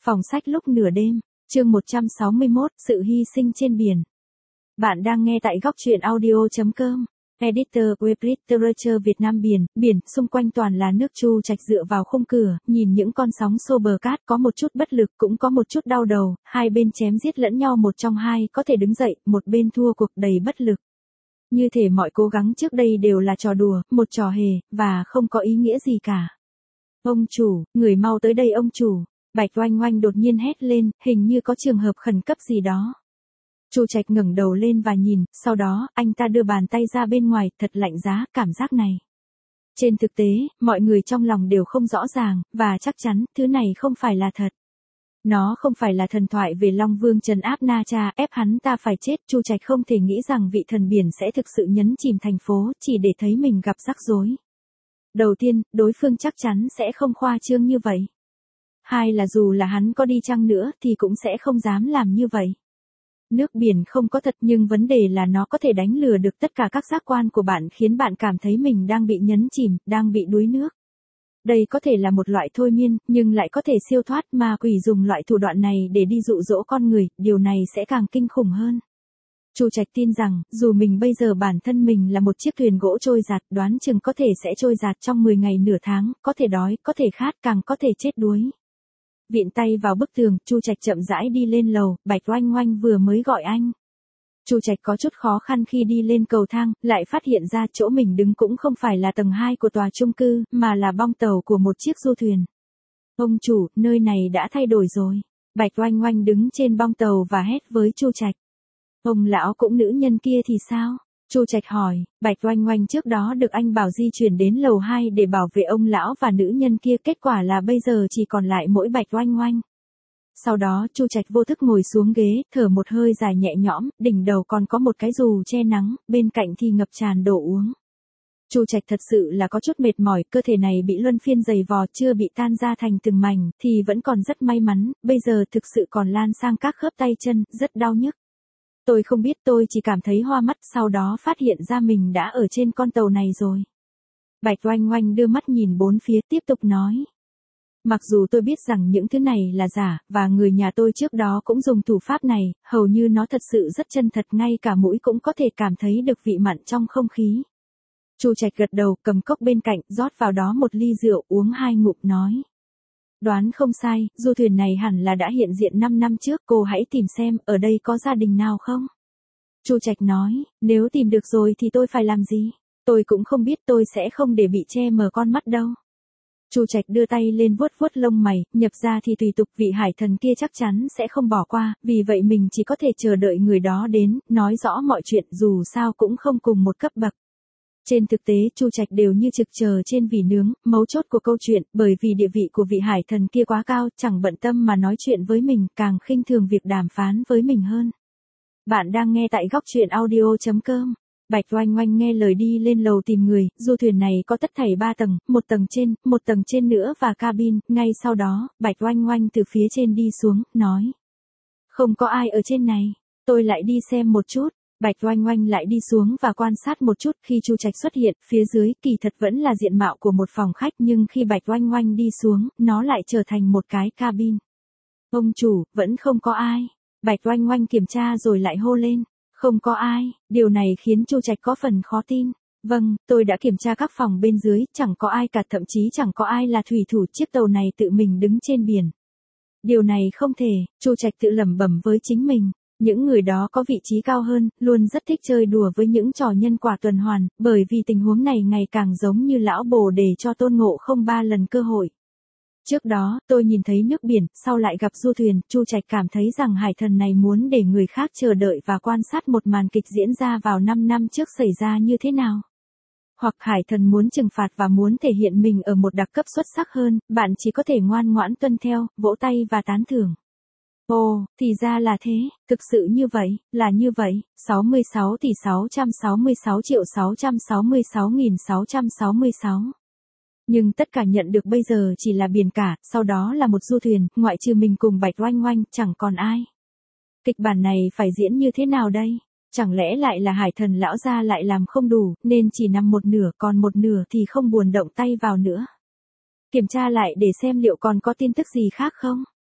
Phòng sách lúc nửa đêm, chương 161, sự hy sinh trên biển. Bạn đang nghe tại góc truyện audio.com. Editor Web Literature Việt Nam. Biển, xung quanh toàn là nước. Chu Trạch dựa vào khung cửa, nhìn những con sóng xô bờ cát, có một chút bất lực, cũng có một chút đau đầu, hai bên chém giết lẫn nhau, một trong hai có thể đứng dậy, một bên thua cuộc, đầy bất lực. Như thể mọi cố gắng trước đây đều là trò đùa, một trò hề, và không có ý nghĩa gì cả. Ông chủ, người mau tới đây ông chủ. Bạch Oanh Oanh đột nhiên hét lên, hình như có trường hợp khẩn cấp gì đó. Chu Trạch ngẩng đầu lên và nhìn, sau đó, anh ta đưa bàn tay ra bên ngoài, thật lạnh giá, cảm giác này. Trên thực tế, mọi người trong lòng đều không rõ ràng, và chắc chắn, thứ này không phải là thật. Nó không phải là thần thoại về Long Vương trấn áp Na Tra, ép hắn ta phải chết. Chu Trạch không thể nghĩ rằng vị thần biển sẽ thực sự nhấn chìm thành phố, chỉ để thấy mình gặp rắc rối. Đầu tiên, đối phương chắc chắn sẽ không khoa trương như vậy. Hai là dù là hắn có đi chăng nữa thì cũng sẽ không dám làm như vậy. Nước biển không có thật, nhưng vấn đề là nó có thể đánh lừa được tất cả các giác quan của bạn, khiến bạn cảm thấy mình đang bị nhấn chìm, đang bị đuối nước. Đây có thể là một loại thôi miên, nhưng lại có thể siêu thoát. Ma quỷ dùng loại thủ đoạn này để đi dụ dỗ con người, điều này sẽ càng kinh khủng hơn. Chu Trạch tin rằng, dù mình bây giờ bản thân mình là một chiếc thuyền gỗ trôi giạt, đoán chừng có thể sẽ trôi giạt trong 10 ngày nửa tháng, có thể đói, có thể khát, càng có thể chết đuối. Viện tay vào bức tường, Chu Trạch chậm rãi đi lên lầu. Bạch Oanh Oanh vừa mới gọi anh. Chu Trạch có chút khó khăn khi đi lên cầu thang, lại phát hiện ra chỗ mình đứng cũng không phải là tầng 2 của tòa chung cư, mà là bong tàu của một chiếc du thuyền. Ông chủ, nơi này đã thay đổi rồi. Bạch Oanh Oanh đứng trên bong tàu và hét với Chu Trạch. Ông lão cũng nữ nhân kia thì sao? Chu Trạch hỏi. Bạch Oanh Oanh trước đó được anh bảo di chuyển đến lầu 2 để bảo vệ ông lão và nữ nhân kia, kết quả là bây giờ chỉ còn lại mỗi Bạch Oanh Oanh. Sau đó Chu Trạch vô thức ngồi xuống ghế, thở một hơi dài nhẹ nhõm, đỉnh đầu còn có một cái dù che nắng, bên cạnh thì ngập tràn đồ uống. Chu Trạch thật sự là có chút mệt mỏi, cơ thể này bị luân phiên giày vò, chưa bị tan ra thành từng mảnh, thì vẫn còn rất may mắn, bây giờ thực sự còn lan sang các khớp tay chân, rất đau nhức. Tôi không biết, tôi chỉ cảm thấy hoa mắt, sau đó phát hiện ra mình đã ở trên con tàu này rồi. Bạch Oanh Oanh đưa mắt nhìn bốn phía, tiếp tục nói. Mặc dù tôi biết rằng những thứ này là giả, và người nhà tôi trước đó cũng dùng thủ pháp này, hầu như nó thật sự rất chân thật, ngay cả mũi cũng có thể cảm thấy được vị mặn trong không khí. Chu Trạch gật đầu, cầm cốc bên cạnh, rót vào đó một ly rượu, uống 2 ngụm, nói. Đoán không sai, du thuyền này hẳn là đã hiện diện 5 năm trước, cô hãy tìm xem, ở đây có gia đình nào không? Chu Trạch nói, nếu tìm được rồi thì tôi phải làm gì? Tôi cũng không biết, tôi sẽ không để bị che mờ con mắt đâu. Chu Trạch đưa tay lên vuốt vuốt lông mày, nhập ra thì tùy tục, vị hải thần kia chắc chắn sẽ không bỏ qua, vì vậy mình chỉ có thể chờ đợi người đó đến, nói rõ mọi chuyện, dù sao cũng không cùng một cấp bậc. Trên thực tế, Chu Trạch đều như trực chờ trên vỉ nướng, mấu chốt của câu chuyện, bởi vì địa vị của vị hải thần kia quá cao, chẳng bận tâm mà nói chuyện với mình, càng khinh thường việc đàm phán với mình hơn. Bạn đang nghe tại góc truyện audio.com. Bạch Oanh Oanh nghe lời đi lên lầu tìm người, du thuyền này có tất thảy 3 tầng, một tầng trên nữa và cabin. Ngay sau đó, Bạch Oanh Oanh từ phía trên đi xuống, nói. Không có ai ở trên này, tôi lại đi xem một chút. Bạch Oanh Oanh lại đi xuống và quan sát một chút, khi Chu Trạch xuất hiện, phía dưới, kỳ thật vẫn là diện mạo của một phòng khách, nhưng khi Bạch Oanh Oanh đi xuống, nó lại trở thành một cái cabin. Ông chủ, vẫn không có ai. Bạch Oanh Oanh kiểm tra rồi lại hô lên. Không có ai, điều này khiến Chu Trạch có phần khó tin. Vâng, tôi đã kiểm tra các phòng bên dưới, chẳng có ai cả, thậm chí chẳng có ai là thủy thủ, chiếc tàu này tự mình đứng trên biển. Điều này không thể, Chu Trạch tự lẩm bẩm với chính mình. Những người đó có vị trí cao hơn, luôn rất thích chơi đùa với những trò nhân quả tuần hoàn, bởi vì tình huống này ngày càng giống như lão Bồ để cho Tôn Ngộ Không 3 lần cơ hội. Trước đó, tôi nhìn thấy nước biển, sau lại gặp du thuyền, Chu Trạch cảm thấy rằng hải thần này muốn để người khác chờ đợi và quan sát một màn kịch diễn ra vào 5 năm trước xảy ra như thế nào. Hoặc hải thần muốn trừng phạt và muốn thể hiện mình ở một đặc cấp xuất sắc hơn, bạn chỉ có thể ngoan ngoãn tuân theo, vỗ tay và tán thưởng. Ồ, thì ra là thế, thực sự như vậy, là như vậy. 66 tỷ 666 triệu 666.666. Nhưng tất cả nhận được bây giờ chỉ là biển cả, sau đó là một du thuyền, ngoại trừ mình cùng Bạch Oanh Oanh, chẳng còn ai. Kịch bản này phải diễn như thế nào đây? Chẳng lẽ lại là hải thần lão gia lại làm không đủ, nên chỉ nằm một nửa, còn một nửa thì không buồn động tay vào nữa. Kiểm tra lại để xem liệu còn có tin tức gì khác không?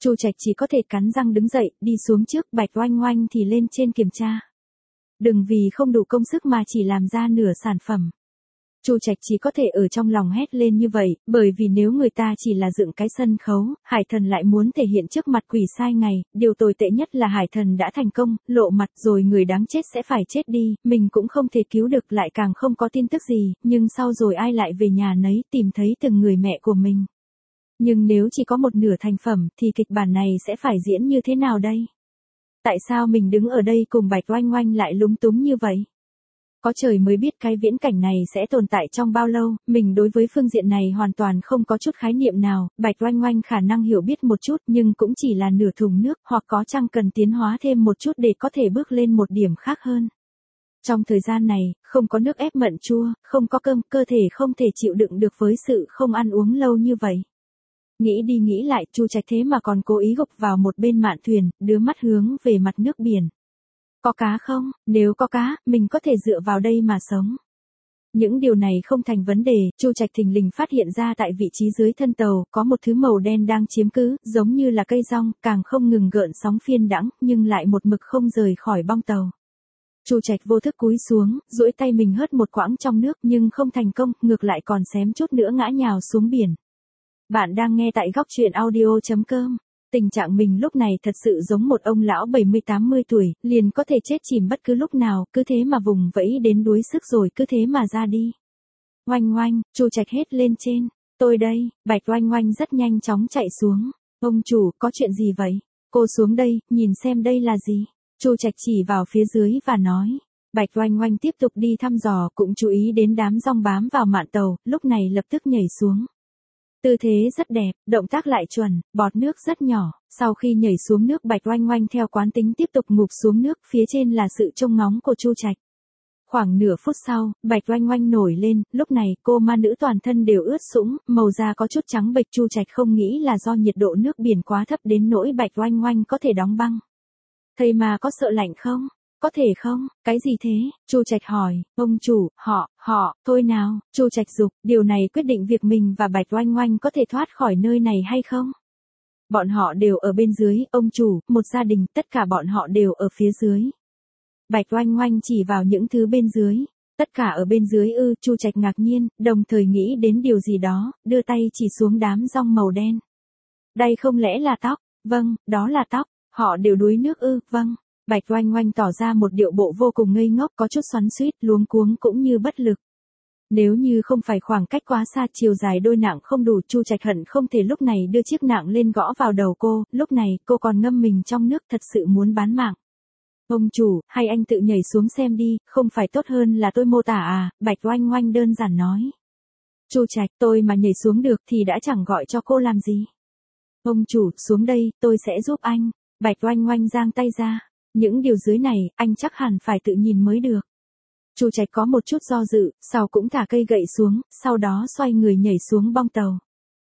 Chu Trạch chỉ có thể cắn răng đứng dậy, đi xuống trước, Bạch Oanh Oanh thì lên trên kiểm tra. Đừng vì không đủ công sức mà chỉ làm ra nửa sản phẩm. Chu Trạch chỉ có thể ở trong lòng hét lên như vậy, bởi vì nếu người ta chỉ là dựng cái sân khấu, Hải Thần lại muốn thể hiện trước mặt quỷ sai ngày, điều tồi tệ nhất là Hải Thần đã thành công, lộ mặt rồi người đáng chết sẽ phải chết đi, mình cũng không thể cứu được, lại càng không có tin tức gì, nhưng sau rồi ai lại về nhà nấy tìm thấy từng người mẹ của mình. Nhưng nếu chỉ có một nửa thành phẩm thì kịch bản này sẽ phải diễn như thế nào đây? Tại sao mình đứng ở đây cùng Bạch Oanh Oanh lại lúng túng như vậy? Có trời mới biết cái viễn cảnh này sẽ tồn tại trong bao lâu, mình đối với phương diện này hoàn toàn không có chút khái niệm nào, Bạch Oanh Oanh khả năng hiểu biết một chút nhưng cũng chỉ là nửa thùng nước, hoặc có chăng cần tiến hóa thêm một chút để có thể bước lên một điểm khác hơn. Trong thời gian này, không có nước ép mận chua, không có cơm, cơ thể không thể chịu đựng được với sự không ăn uống lâu như vậy. Nghĩ đi nghĩ lại, Chu Trạch thế mà còn cố ý gục vào một bên mạn thuyền, đưa mắt hướng về mặt nước biển. Có cá không? Nếu có cá, mình có thể dựa vào đây mà sống. Những điều này không thành vấn đề, Chu Trạch thình lình phát hiện ra tại vị trí dưới thân tàu, có một thứ màu đen đang chiếm cứ, giống như là cây rong, càng không ngừng gợn sóng phiên đãng, nhưng lại một mực không rời khỏi bong tàu. Chu Trạch vô thức cúi xuống, duỗi tay mình hớt một quãng trong nước nhưng không thành công, ngược lại còn xém chút nữa ngã nhào xuống biển. Bạn đang nghe tại góc truyện audio.com. Tình trạng mình lúc này thật sự giống một ông lão 70-80 tuổi, liền có thể chết chìm bất cứ lúc nào, cứ thế mà vùng vẫy đến đuối sức rồi cứ thế mà ra đi. Oanh oanh, Chu Trạch hét lên trên. Tôi đây, Bạch Oanh Oanh rất nhanh chóng chạy xuống. Ông chủ, có chuyện gì vậy? Cô xuống đây, nhìn xem đây là gì? Chu Trạch chỉ vào phía dưới và nói. Bạch Oanh Oanh tiếp tục đi thăm dò, cũng chú ý đến đám rong bám vào mạn tàu, lúc này lập tức nhảy xuống. Tư thế rất đẹp, động tác lại chuẩn, bọt nước rất nhỏ, sau khi nhảy xuống nước Bạch Oanh Oanh theo quán tính tiếp tục ngụp xuống nước, phía trên là sự trông ngóng của Chu Trạch. Khoảng nửa phút sau, Bạch Oanh Oanh nổi lên, lúc này cô ma nữ toàn thân đều ướt sũng, màu da có chút trắng bệch. Chu Trạch không nghĩ là do nhiệt độ nước biển quá thấp đến nỗi Bạch Oanh Oanh có thể đóng băng. Thầy mà có sợ lạnh không? Có thể không? Cái gì thế? Chu Trạch hỏi. Ông chủ, họ, thôi nào. Chu Trạch giục, điều này quyết định việc mình và Bạch Oanh Oanh có thể thoát khỏi nơi này hay không? Bọn họ đều ở bên dưới, ông chủ, một gia đình, tất cả bọn họ đều ở phía dưới. Bạch Oanh Oanh chỉ vào những thứ bên dưới. Tất cả ở bên dưới ư? Chu Trạch ngạc nhiên, đồng thời nghĩ đến điều gì đó, đưa tay chỉ xuống đám rong màu đen. Đây không lẽ là tóc? Vâng, đó là tóc. Họ đều đuối nước ư? Vâng. Bạch Oanh Oanh tỏ ra một điệu bộ vô cùng ngây ngốc, có chút xoắn xuýt, luống cuống cũng như bất lực. Nếu như không phải khoảng cách quá xa, chiều dài đôi nạng không đủ, Chu Trạch hận không thể lúc này đưa chiếc nạng lên gõ vào đầu cô, lúc này cô còn ngâm mình trong nước, thật sự muốn bán mạng. Ông chủ, hay anh tự nhảy xuống xem đi, không phải tốt hơn là tôi mô tả à? Bạch Oanh Oanh đơn giản nói. Chu Trạch, tôi mà nhảy xuống được thì đã chẳng gọi cho cô làm gì. Ông chủ, xuống đây, tôi sẽ giúp anh. Bạch Oanh Oanh giang tay ra. Những điều dưới này, anh chắc hẳn phải tự nhìn mới được. Chu Trạch có một chút do dự, sau cũng thả cây gậy xuống, sau đó xoay người nhảy xuống bong tàu.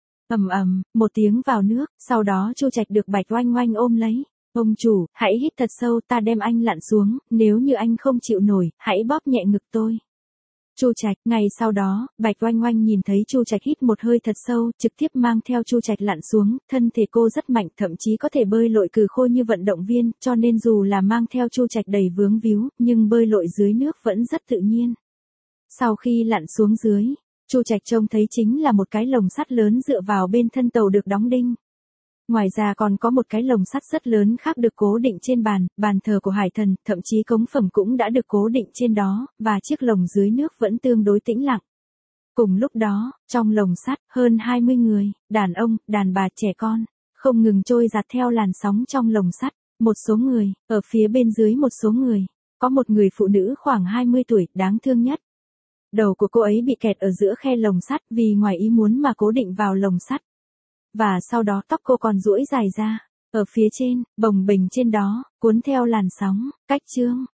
Ầm ầm, một tiếng vào nước, sau đó Chu Trạch được Bạch Oanh Oanh ôm lấy. Ông chủ, hãy hít thật sâu, ta đem anh lặn xuống, nếu như anh không chịu nổi, hãy bóp nhẹ ngực tôi. Chu Trạch, ngày sau đó, Bạch Oanh Oanh nhìn thấy Chu Trạch hít một hơi thật sâu, trực tiếp mang theo Chu Trạch lặn xuống, thân thể cô rất mạnh, thậm chí có thể bơi lội cừ khôi như vận động viên, cho nên dù là mang theo Chu Trạch đầy vướng víu, nhưng bơi lội dưới nước vẫn rất tự nhiên. Sau khi lặn xuống dưới, Chu Trạch trông thấy chính là một cái lồng sắt lớn dựa vào bên thân tàu được đóng đinh. Ngoài ra còn có một cái lồng sắt rất lớn khác được cố định trên bàn thờ của Hải Thần, thậm chí cống phẩm cũng đã được cố định trên đó, và chiếc lồng dưới nước vẫn tương đối tĩnh lặng. Cùng lúc đó, trong lồng sắt, hơn 20 người, đàn ông, đàn bà, trẻ con, không ngừng trôi giạt theo làn sóng trong lồng sắt. Một số người, ở phía bên dưới một số người, có một người phụ nữ khoảng 20 tuổi, đáng thương nhất. Đầu của cô ấy bị kẹt ở giữa khe lồng sắt vì ngoài ý muốn mà cố định vào lồng sắt. Và sau đó tóc cô còn duỗi dài ra, ở phía trên, bồng bềnh trên đó, cuốn theo làn sóng. Cách chương